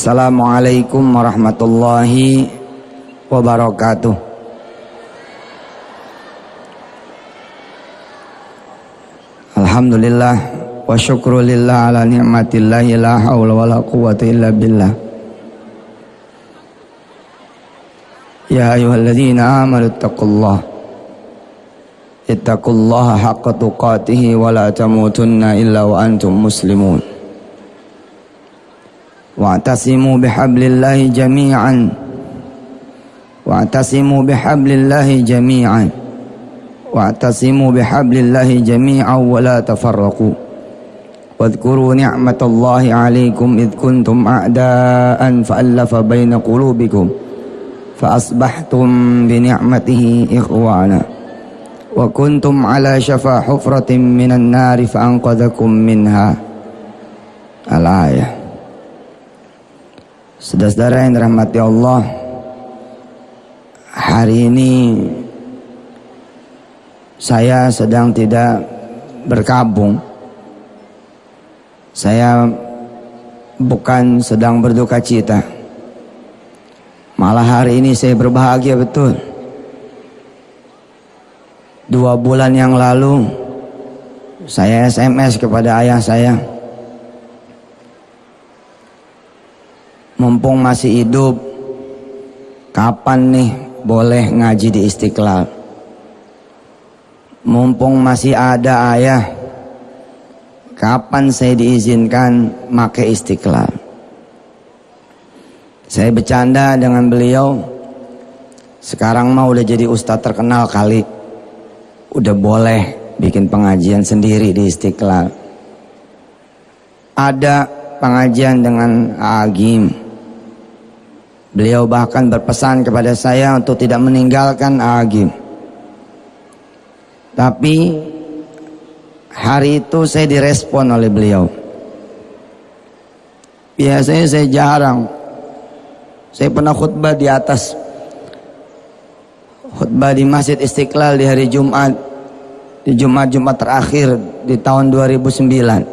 Assalamualaikum warahmatullahi wabarakatuh. Alhamdulillah wa syukrulillah ala ni'matillahi la hawla wa la quwwata illa billah. Ya ayyuhalladzina amanu ittaqullaha haqqa tuqatih wa la tamutunna illa wa antum muslimun. Wa'tasimu bihablillahi jami'an Wa'tasimu bihablillahi jami'an Wa'tasimu bihablillahi jami'an wa la tafarraqu. Wadhkuru ni'matallahi 'alaikum id kuntum a'daan fa'allafa baina qulubikum fa'asbahtum bi ni'matihi ikhwana wa kuntum 'ala shafa hufratin minan nari fa'anqadhakum minha. Al-ayah. Saudara-saudara yang dirahmati Allah, hari ini saya sedang tidak berkabung. Saya bukan sedang berduka cita. Malah hari ini saya berbahagia betul. 2 bulan yang lalu saya SMS kepada ayah saya, mumpung masih hidup, kapan nih boleh ngaji di Istiqlal? Mumpung masih ada ayah, kapan saya diizinkan make Istiqlal? Saya bercanda dengan beliau, sekarang mah udah jadi ustadz terkenal kali, udah boleh bikin pengajian sendiri di Istiqlal. Ada pengajian dengan Agim. Beliau bahkan berpesan kepada saya untuk tidak meninggalkan Agim. Tapi hari itu saya direspon oleh beliau. Biasanya saya jarang. Saya pernah khutbah di atas, khutbah di Masjid Istiqlal di hari Jumat, di Jumat terakhir di tahun 2009.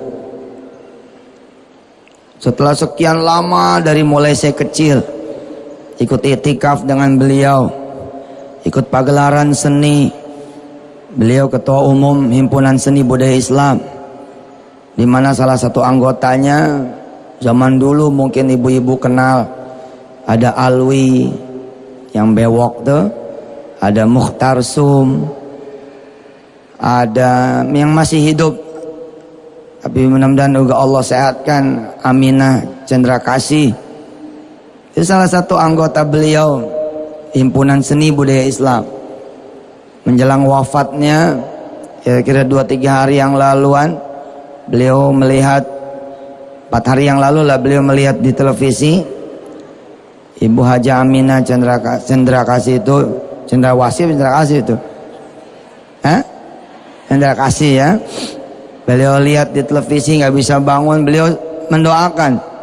Setelah sekian lama dari mulai saya kecil ikut i'tikaf dengan beliau, ikut pagelaran seni. Beliau ketua umum Himpunan Seni Budaya Islam, di mana salah satu anggotanya zaman dulu mungkin ibu-ibu kenal, ada Alwi yang bewok tuh, ada Mukhtar Sum, ada yang masih hidup tapi mudah-mudahan juga Allah sehatkan, Aminah Cendra Kasih. Itu salah satu anggota beliau Himpunan Seni Budaya Islam. Menjelang wafatnya kira-kira 2-3 hari yang laluan, beliau melihat, 4 hari yang lalu lah, beliau melihat di televisi Ibu Haja Aminah Cendra Kasih itu, Cendrawasih Cendra Kasih itu, Cendra Kasih ya. Beliau lihat di televisi nggak bisa bangun, beliau mendoakan.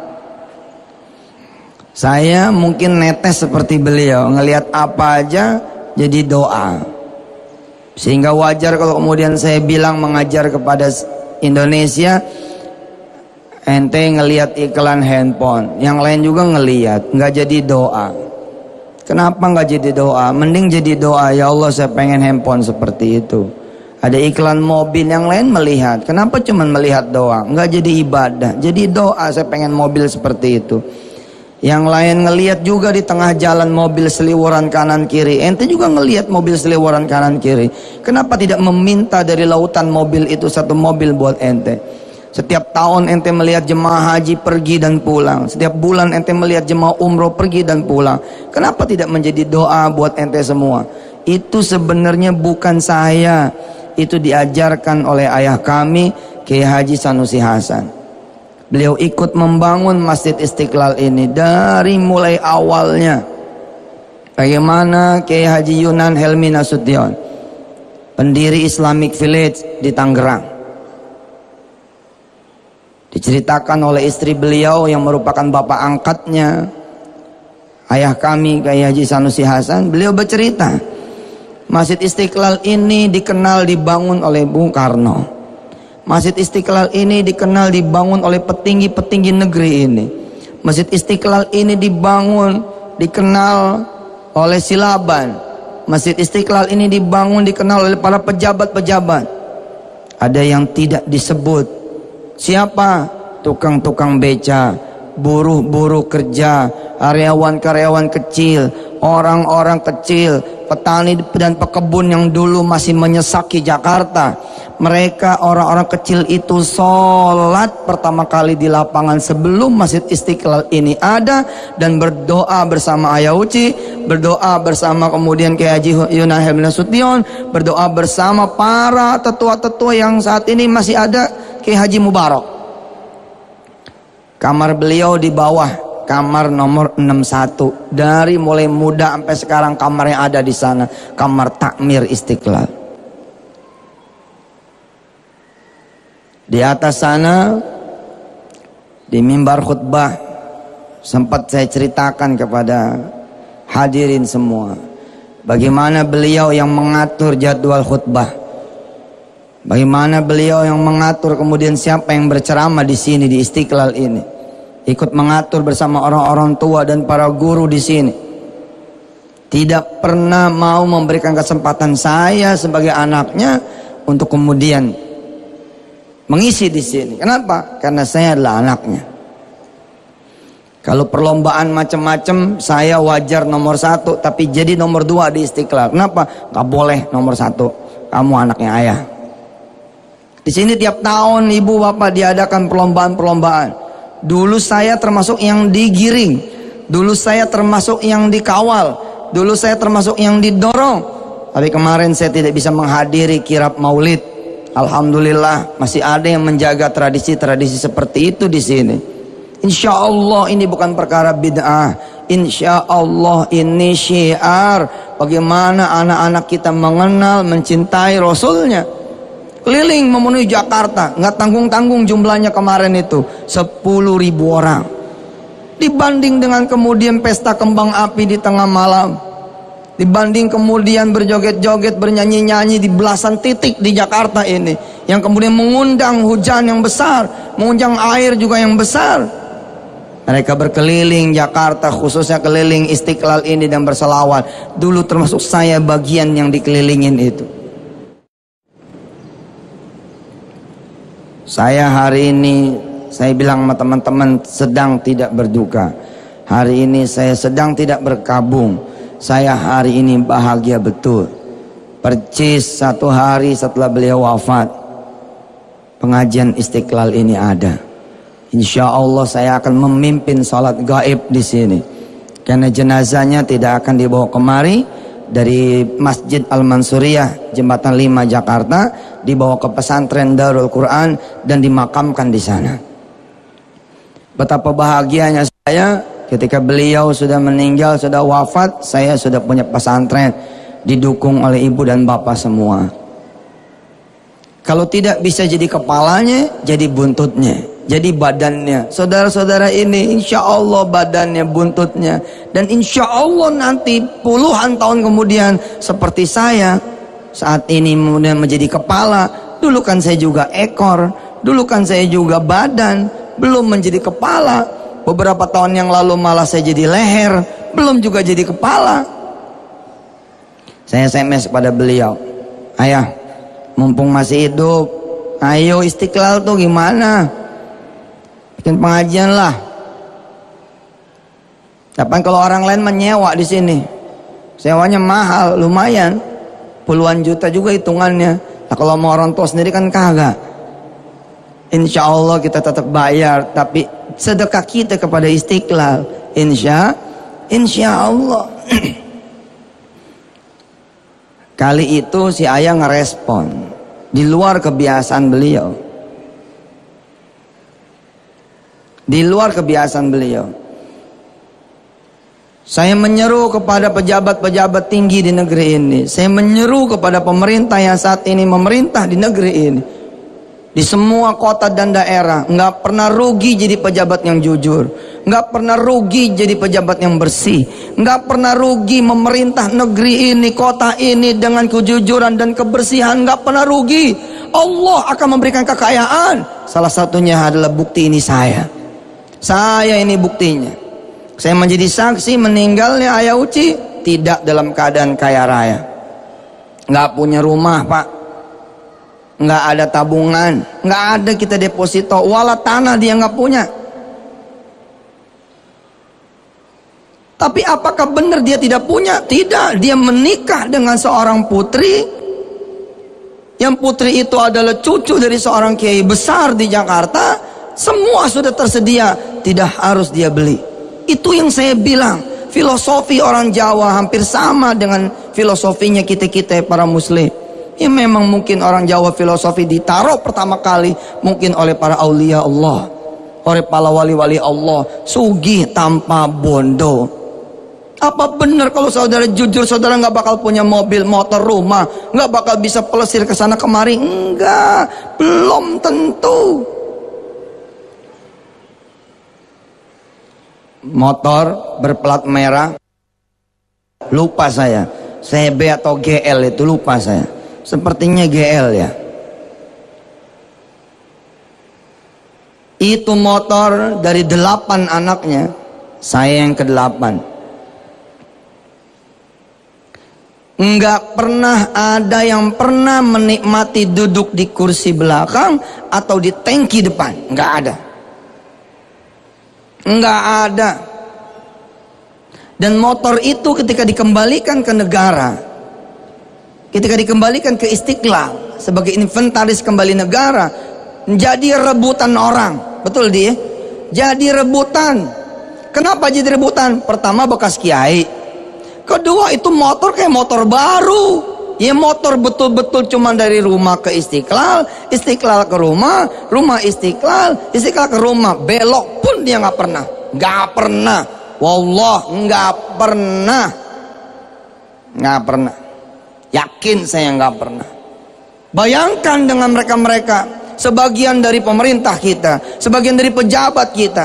Saya mungkin netes seperti beliau, ngelihat apa aja jadi doa. Sehingga wajar kalau kemudian saya bilang mengajar kepada Indonesia, ente ngelihat iklan handphone, yang lain juga ngelihat, nggak jadi doa. Kenapa nggak jadi doa? Mending jadi doa, ya Allah saya pengen handphone seperti itu. Ada iklan mobil, yang lain melihat, kenapa cuman melihat doang? Nggak jadi ibadah, jadi doa saya pengen mobil seperti itu. Yang lain ngelihat juga di tengah jalan mobil seliweran kanan kiri, ente juga ngelihat mobil seliweran kanan kiri. Kenapa tidak meminta dari lautan mobil itu 1 mobil buat ente? Setiap tahun ente melihat jemaah haji pergi dan pulang, setiap bulan ente melihat jemaah umroh pergi dan pulang. Kenapa tidak menjadi doa buat ente semua? Itu sebenarnya bukan saya, itu diajarkan oleh ayah kami, Kiai Haji Sanusi Hasan. Beliau ikut membangun Masjid Istiqlal ini dari mulai awalnya. Bagaimana Kiai Haji Yunan Helmi Nasution, pendiri Islamic Village di Tangerang, diceritakan oleh istri beliau yang merupakan bapak angkatnya ayah kami Kiai Haji Sanusi Hasan. Beliau bercerita, Masjid Istiqlal ini dikenal dibangun oleh Bung Karno. Masjid Istiqlal ini dikenal dibangun oleh petinggi-petinggi negeri ini. Masjid Istiqlal ini dibangun, dikenal oleh Silaban. Masjid Istiqlal ini dibangun, dikenal oleh para pejabat-pejabat. Ada yang tidak disebut. Siapa? Tukang-tukang beca, buruh-buruh kerja, karyawan-karyawan kecil, orang-orang kecil, petani dan pekebun yang dulu masih menyesaki Jakarta. Mereka orang-orang kecil itu sholat pertama kali di lapangan sebelum Masjid Istiqlal ini ada, dan berdoa bersama Ayah Uci, berdoa bersama kemudian Kiai Haji Yunahel bin Nasution, berdoa bersama para tetua-tetua yang saat ini masih ada, Kiai Haji Mubarak. Kamar beliau di bawah, kamar nomor 61. Dari mulai muda sampai sekarang kamar yang ada di sana, kamar takmir Istiqlal. Di atas sana, di mimbar khutbah, sempat saya ceritakan kepada hadirin semua bagaimana beliau yang mengatur jadwal khutbah, bagaimana beliau yang mengatur kemudian siapa yang berceramah di sini di Istiqlal ini, ikut mengatur bersama orang-orang tua dan para guru di sini. Tidak pernah mau memberikan kesempatan saya sebagai anaknya untuk kemudian mengisi di sini. Kenapa? Karena saya adalah anaknya. Kalau perlombaan macam-macam, saya wajar nomor 1, tapi jadi nomor 2 di Istiqlal. Kenapa? Gak boleh nomor 1. Kamu anaknya ayah. Di sini tiap tahun ibu bapak diadakan perlombaan-perlombaan. Dulu saya termasuk yang digiring. Dulu saya termasuk yang dikawal. Dulu saya termasuk yang didorong. Tapi kemarin saya tidak bisa menghadiri kirab maulid. Alhamdulillah masih ada yang menjaga tradisi-tradisi seperti itu di sini. Insya Allah ini bukan perkara bid'ah. Insya Allah ini syiar bagaimana anak-anak kita mengenal, mencintai Rasulnya. Keliling memenuhi Jakarta, nggak tanggung-tanggung jumlahnya kemarin itu 10.000 orang. Dibanding dengan kemudian pesta kembang api di tengah malam, dibanding kemudian berjoget-joget, bernyanyi-nyanyi di belasan titik di Jakarta ini, yang kemudian mengundang hujan yang besar, mengundang air juga yang besar. Mereka berkeliling Jakarta, khususnya keliling Istiqlal ini dan berselawat. Dulu termasuk saya bagian yang dikelilingin itu. Saya hari ini, saya bilang sama teman-teman, sedang tidak berduka. Hari ini saya sedang tidak berkabung. Saya hari ini bahagia betul. Percis 1 hari setelah beliau wafat, pengajian Istiqlal ini ada. Insya Allah saya akan memimpin salat gaib di sini. Karena jenazahnya tidak akan dibawa kemari dari Masjid Al-Mansuriyah Jembatan 5 Jakarta, dibawa ke pesantren Darul Quran dan dimakamkan di sana. Betapa bahagianya saya ketika beliau sudah meninggal, sudah wafat, saya sudah punya pesantren, didukung oleh ibu dan bapak semua. Kalau tidak bisa jadi kepalanya, jadi buntutnya, jadi badannya. Saudara-saudara ini insya Allah badannya, buntutnya, dan insya Allah nanti puluhan tahun kemudian seperti saya saat ini kemudian menjadi kepala. Dulu kan saya juga ekor, dulu kan saya juga badan, belum menjadi kepala. Beberapa tahun yang lalu malah saya jadi leher, belum juga jadi kepala. Saya SMS kepada beliau, ayah, mumpung masih hidup, ayo Istiqlal tuh gimana? Bikin pengajian lah. Tapi kalau orang lain menyewa di sini, sewanya mahal, lumayan, puluhan juta juga hitungannya. Nah, kalau mau orang tua sendiri kan kagak. Insya Allah kita tetap bayar, tapi sedekah kita kepada Istiqlal, insya Allah. Kali itu si ayah ngerespon di luar kebiasaan beliau, di luar kebiasaan beliau. Saya menyeru kepada pejabat-pejabat tinggi di negeri ini, saya menyeru kepada pemerintah yang saat ini memerintah di negeri ini, di semua kota dan daerah, nggak pernah rugi jadi pejabat yang jujur, nggak pernah rugi jadi pejabat yang bersih, nggak pernah rugi memerintah negeri ini, kota ini dengan kejujuran dan kebersihan, nggak pernah rugi. Allah akan memberikan kekayaan. Salah satunya adalah bukti ini saya. Saya ini buktinya. Saya menjadi saksi meninggalnya Ayah Uci tidak dalam keadaan kaya raya. Nggak punya rumah, Pak. Nggak ada tabungan. Nggak ada kita deposito. Wala tanah dia nggak punya. Tapi apakah benar dia tidak punya? Tidak. Dia menikah dengan seorang putri. Yang putri itu adalah cucu dari seorang kiai besar di Jakarta. Semua sudah tersedia. Tidak harus dia beli. Itu yang saya bilang. Filosofi orang Jawa hampir sama dengan filosofinya kita-kita para muslim. Ya memang mungkin orang Jawa filosofi ditaruh pertama kali mungkin oleh para aulia Allah, oleh para wali-wali Allah, sugih tanpa bondo. Apa benar kalau saudara jujur saudara nggak bakal punya mobil, motor, rumah, nggak bakal bisa pelesir ke sana kemari? Enggak, belum tentu. Motor berplat merah, lupa saya B atau GL itu lupa saya. Sepertinya GL ya. Itu motor dari 8 anaknya, saya yang ke-8. Enggak pernah ada yang pernah menikmati duduk di kursi belakang atau di tangki depan. Enggak ada. Enggak ada. Dan motor itu ketika dikembalikan ke negara, ketika dikembalikan ke Istiqlal sebagai inventaris kembali negara, menjadi rebutan orang. Betul dia? Jadi rebutan. Kenapa jadi rebutan? Pertama bekas kiai. Kedua itu motor kayak motor baru. Ya motor betul-betul cuma dari rumah ke Istiqlal, Istiqlal ke rumah, rumah Istiqlal, Istiqlal ke rumah. Belok pun dia nggak pernah. Nggak pernah. Wallah nggak pernah. Nggak pernah. Yakin saya nggak pernah. Bayangkan dengan mereka-mereka, sebagian dari pemerintah kita, sebagian dari pejabat kita,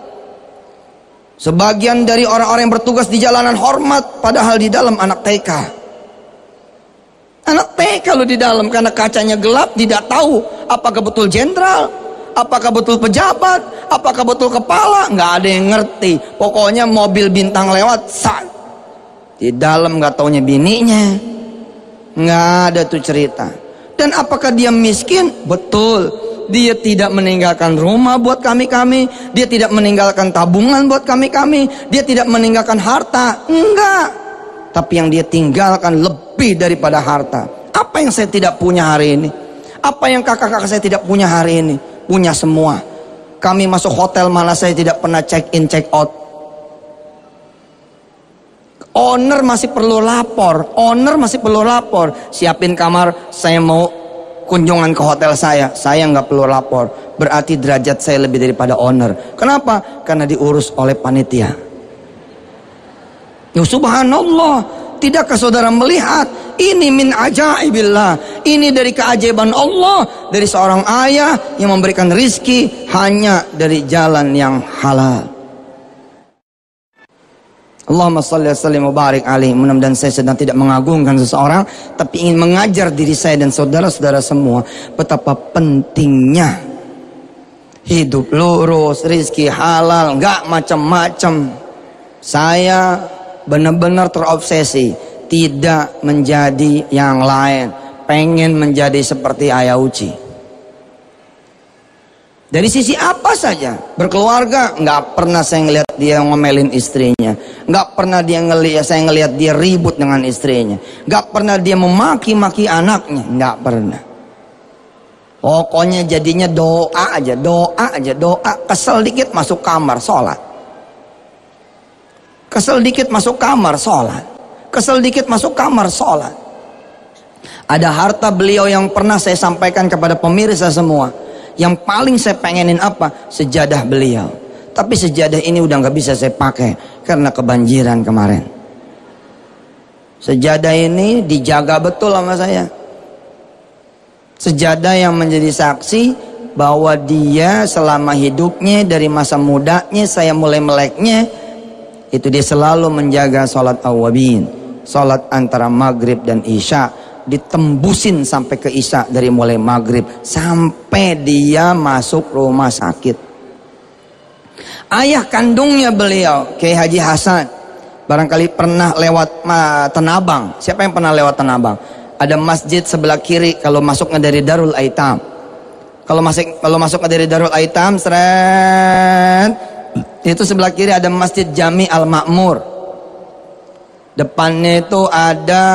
sebagian dari orang-orang yang bertugas di jalanan hormat, padahal di dalam anak TK. Anak TK kalau di dalam karena kacanya gelap tidak tahu apakah betul jenderal, apakah betul pejabat, apakah betul kepala, nggak ada yang ngerti. Pokoknya mobil bintang lewat, sat. Di dalam nggak taunya bininya, nggak ada tuh cerita. Dan apakah dia miskin? Betul. Dia tidak meninggalkan rumah buat kami-kami, dia tidak meninggalkan tabungan buat kami-kami, dia tidak meninggalkan harta, enggak. Tapi yang dia tinggalkan lebih daripada harta. Apa yang saya tidak punya hari ini? Apa yang kakak-kakak saya tidak punya hari ini? Punya semua. Kami masuk hotel mana saya tidak pernah check in, check out. Owner masih perlu lapor. Owner masih perlu lapor. Siapin kamar, saya mau kunjungan ke hotel saya nggak perlu lapor. Berarti derajat saya lebih daripada owner. Kenapa? Karena diurus oleh panitia. Ya subhanallah, tidakkah saudara melihat ini min ajaibillah, ini dari keajaiban Allah, dari seorang ayah yang memberikan rizki hanya dari jalan yang halal. Allahumma salli wa sallim wa barik alaihi. Mudah-mudahan saya sedang tidak mengagungkan seseorang, tapi ingin mengajar diri saya dan saudara-saudara semua betapa pentingnya hidup lurus, rizki halal, nggak macam-macam. Saya benar-benar terobsesi tidak menjadi yang lain, pengen menjadi seperti Ayah Uci. Dari sisi apa saja, berkeluarga nggak pernah saya ngelihat dia ngomelin istrinya, nggak pernah saya ngelihat dia ribut dengan istrinya, nggak pernah dia memaki-maki anaknya, nggak pernah. Pokoknya jadinya doa aja, kesel dikit masuk kamar sholat. Kesel dikit masuk kamar sholat. Kesel dikit masuk kamar sholat. Ada harta beliau yang pernah saya sampaikan kepada pemirsa semua. Yang paling saya pengenin apa? Sejadah beliau. Tapi sejadah ini udah gak bisa saya pakai karena kebanjiran kemarin. Sejadah ini dijaga betul sama saya. Sejadah yang menjadi saksi bahwa dia selama hidupnya, dari masa mudanya saya mulai meleknya, itu dia selalu menjaga sholat awwabin, sholat antara maghrib dan isya, ditembusin sampai ke isya, dari mulai maghrib sampai dia masuk rumah sakit. Ayah kandungnya beliau, Kiai Haji Hasan, barangkali pernah lewat Tanah Abang. Siapa yang pernah lewat Tanah Abang? Ada masjid sebelah kiri kalau masuknya dari Darul Aitam. Kalau masuknya dari Darul Aitam, seret, itu sebelah kiri ada Masjid Jami Al Makmur. Depannya itu ada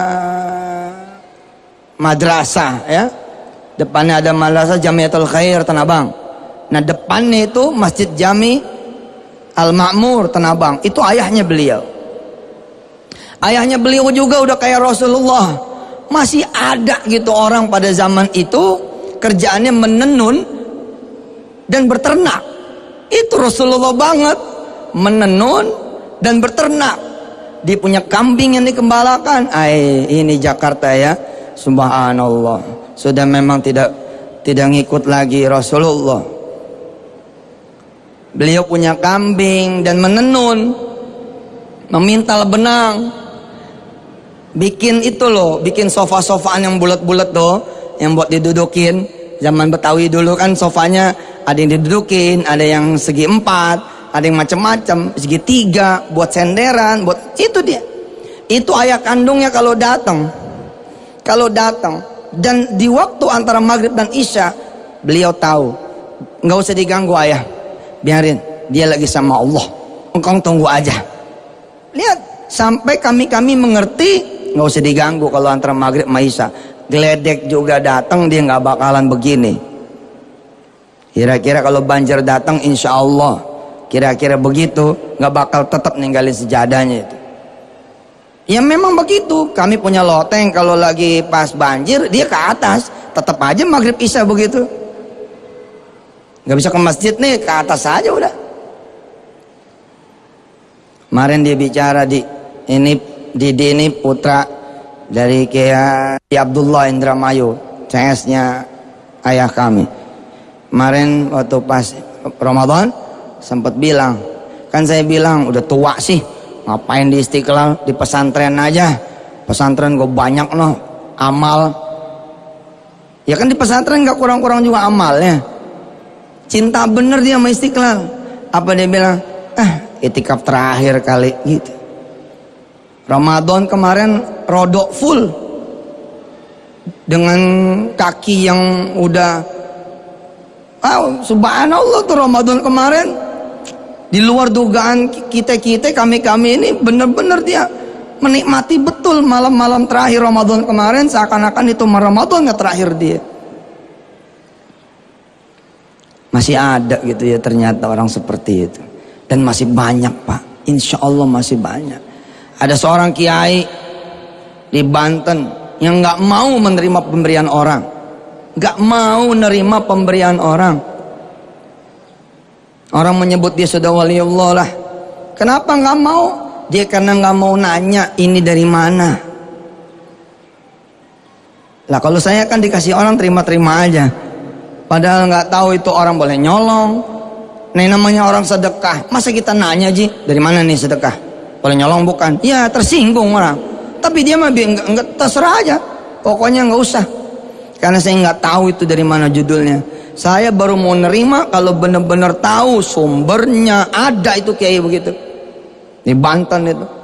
madrasah, ya. Depannya ada madrasah Jamiatul Khair Tanah Abang. Nah, depannya itu Masjid Jami Al Makmur Tanah Abang. Itu ayahnya beliau. Ayahnya beliau juga udah kayak Rasulullah. Masih ada gitu orang pada zaman itu kerjaannya menenun dan berternak. Itu Rasulullah banget, menenun dan berternak. Dia punya kambing yang dikembalakan. Ini Jakarta ya, subhanallah, sudah memang tidak ngikut lagi Rasulullah. Beliau punya kambing dan menenun, memintal benang, bikin itu loh, bikin sofa-sofaan yang bulat-bulat tuh, yang buat didudukin. Zaman Betawi dulu kan sofanya ada yang didudukin, ada yang segi 4, ada yang macam-macam, segitiga, buat senderan, buat itu dia. Itu ayah kandungnya kalau datang, dan di waktu antara maghrib dan isya, beliau tahu, nggak usah diganggu ayah, biarin, dia lagi sama Allah, engkau tunggu aja. Lihat, sampai kami mengerti, nggak usah diganggu kalau antara maghrib sama isya. Geledek juga datang, dia nggak bakalan begini. Kira-kira kalau banjir datang, insya Allah, kira-kira begitu, nggak bakal tetap ninggalin sejadahnya itu. Ya memang begitu. Kami punya loteng, kalau lagi pas banjir dia ke atas, tetap aja maghrib isya begitu. Nggak bisa ke masjid nih, ke atas aja udah. Kemarin dia bicara Didi ini putra dari Kiai Abdullah Indramayu, CS-nya ayah kami. Kemarin waktu pas Ramadan sempat bilang, kan saya bilang udah tua sih, ngapain di Istiqlal, di pesantren aja, pesantren gue banyak loh amal. Ya kan di pesantren gak kurang-kurang juga amalnya. Cinta bener dia sama Istiqlal. Apa dia bilang? Itikaf terakhir kali gitu. Ramadan kemarin rodok full dengan kaki yang udah subhanallah tuh. Ramadan kemarin di luar dugaan kita kami ini bener-bener dia menikmati betul malam-malam terakhir Ramadan kemarin, seakan-akan itu Ramadan yang terakhir dia. Masih ada gitu ya ternyata orang seperti itu, dan masih banyak Pak, insya Allah masih banyak. Ada seorang kiai di Banten yang nggak mau menerima pemberian orang, nggak mau nerima pemberian orang. Orang menyebut dia sudah waliullah lah. Kenapa nggak mau? Dia karena nggak mau nanya ini dari mana. Lah kalau saya kan dikasih orang terima-terima aja, padahal nggak tahu itu orang boleh nyolong. Nah namanya orang sedekah, masa kita nanya Ji dari mana nih sedekah? Boleh nyolong bukan? Ya tersinggung orang. Tapi dia mah enggak, terserah aja. Pokoknya nggak usah. Karena saya nggak tahu itu dari mana judulnya. Saya baru mau nerima kalau benar-benar tahu sumbernya, ada itu kiai begitu. Di Banten itu.